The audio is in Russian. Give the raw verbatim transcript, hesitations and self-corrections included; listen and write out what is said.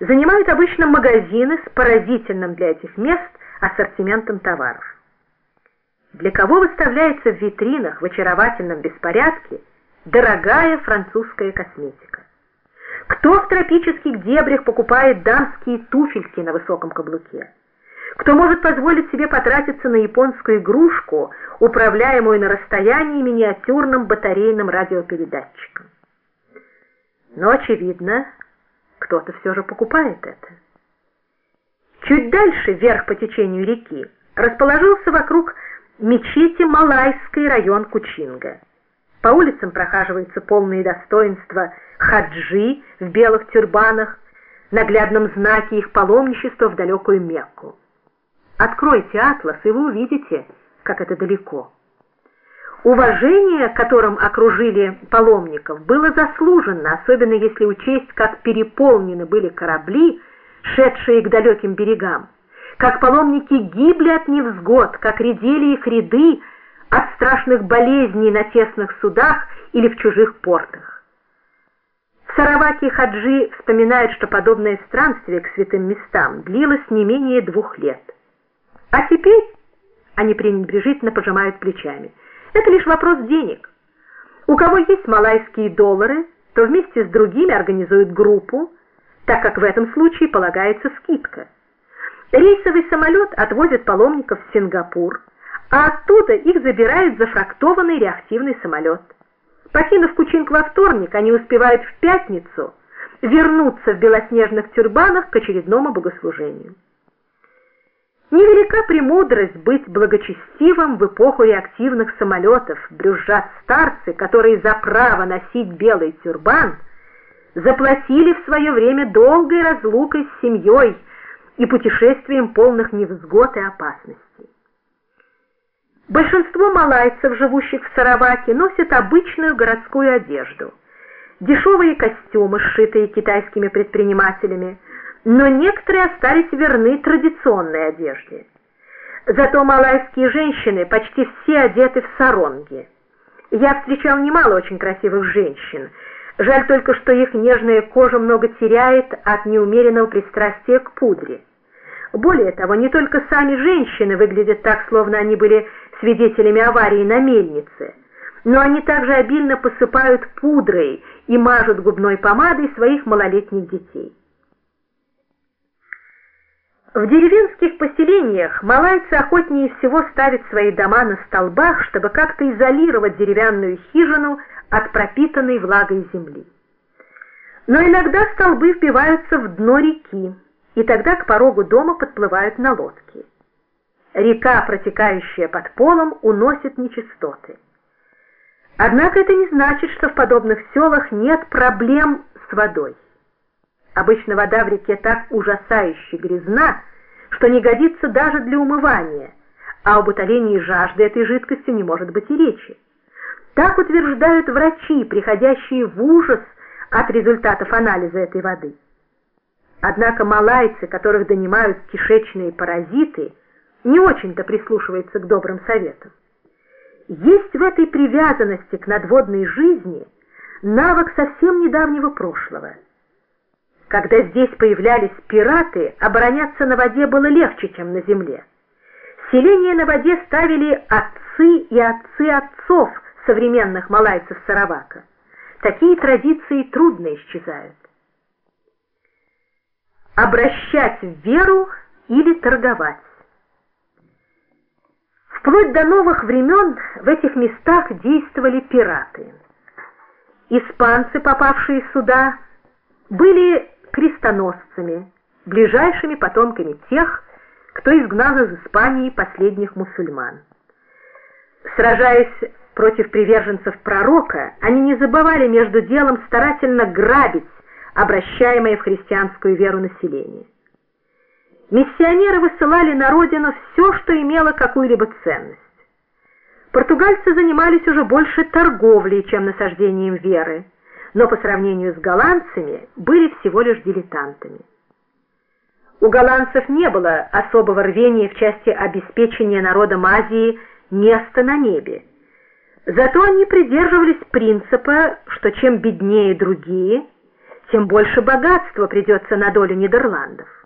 занимают обычно магазины с поразительным для этих мест ассортиментом товаров. Для кого выставляется в витринах в очаровательном беспорядке дорогая французская косметика? Кто в тропических дебрях покупает дамские туфельки на высоком каблуке? Кто может позволить себе потратиться на японскую игрушку, управляемую на расстоянии миниатюрным батарейным радиопередатчиком? Но, очевидно, кто-то все же покупает это. Чуть дальше, вверх по течению реки, расположился вокруг мечети Малайский район Кучинга. По улицам прохаживаются полные достоинства хаджи в белых тюрбанах, наглядном знаке их паломничества в далекую Мекку. Откройте атлас, и вы увидите, как это далеко. Уважение, которым окружили паломников, было заслуженно, особенно если учесть, как переполнены были корабли, шедшие к далеким берегам, как паломники гибли от невзгод, как редели их ряды от страшных болезней на тесных судах или в чужих портах. В Сараваке хаджи вспоминают, что подобное странствие к святым местам длилось не менее двух лет. А теперь они пренебрежительно пожимают плечами. Это лишь вопрос денег. У кого есть малайские доллары, то вместе с другими организуют группу, так как в этом случае полагается скидка. Рейсовый самолет отвозит паломников в Сингапур, а оттуда их забирают зафрахтованный реактивный самолет. Покинув Кучинг во вторник, они успевают в пятницу вернуться в белоснежных тюрбанах к очередному богослужению. Невелика премудрость быть благочестивым в эпоху реактивных самолетов, брюзжат старцы, которые за право носить белый тюрбан заплатили в свое время долгой разлукой с семьей и путешествием полных невзгод и опасностей. Большинство малайцев, живущих в Сараваке, носят обычную городскую одежду, дешевые костюмы, сшитые китайскими предпринимателями, но некоторые остались верны традиционной одежде. Зато малайские женщины почти все одеты в саронги. Я встречал немало очень красивых женщин. Жаль только, что их нежная кожа много теряет от неумеренного пристрастия к пудре. Более того, не только сами женщины выглядят так, словно они были свидетелями аварии на мельнице, но они также обильно посыпают пудрой и мажут губной помадой своих малолетних детей. В деревенских поселениях малайцы охотнее всего ставят свои дома на столбах, чтобы как-то изолировать деревянную хижину от пропитанной влагой земли. Но иногда столбы вбиваются в дно реки, и тогда к порогу дома подплывают на лодке. Река, протекающая под полом, уносит нечистоты. Однако это не значит, что в подобных селах нет проблем с водой. Обычно вода в реке так ужасающе грязна, что не годится даже для умывания, а об утолении жажды этой жидкостью не может быть и речи. Так утверждают врачи, приходящие в ужас от результатов анализа этой воды. Однако малайцы, которых донимают кишечные паразиты, не очень-то прислушиваются к добрым советам. Есть в этой привязанности к надводной жизни навык совсем недавнего прошлого. Когда здесь появлялись пираты, обороняться на воде было легче, чем на земле. Селения на воде ставили отцы и отцы отцов современных малайцев Саравака. Такие традиции трудно исчезают. Обращать в веру или торговать. Вплоть до новых времен в этих местах действовали пираты. Испанцы, попавшие сюда, были крестоносцами, ближайшими потомками тех, кто изгнал из Испании последних мусульман. Сражаясь против приверженцев пророка, они не забывали между делом старательно грабить обращаемое в христианскую веру население. Миссионеры высылали на родину все, что имело какую-либо ценность. Португальцы занимались уже больше торговлей, чем насаждением веры, но по сравнению с голландцами были всего лишь дилетантами. У голландцев не было особого рвения в части обеспечения народам Азии места на небе. Зато они придерживались принципа, что чем беднее другие, тем больше богатства придется на долю Нидерландов.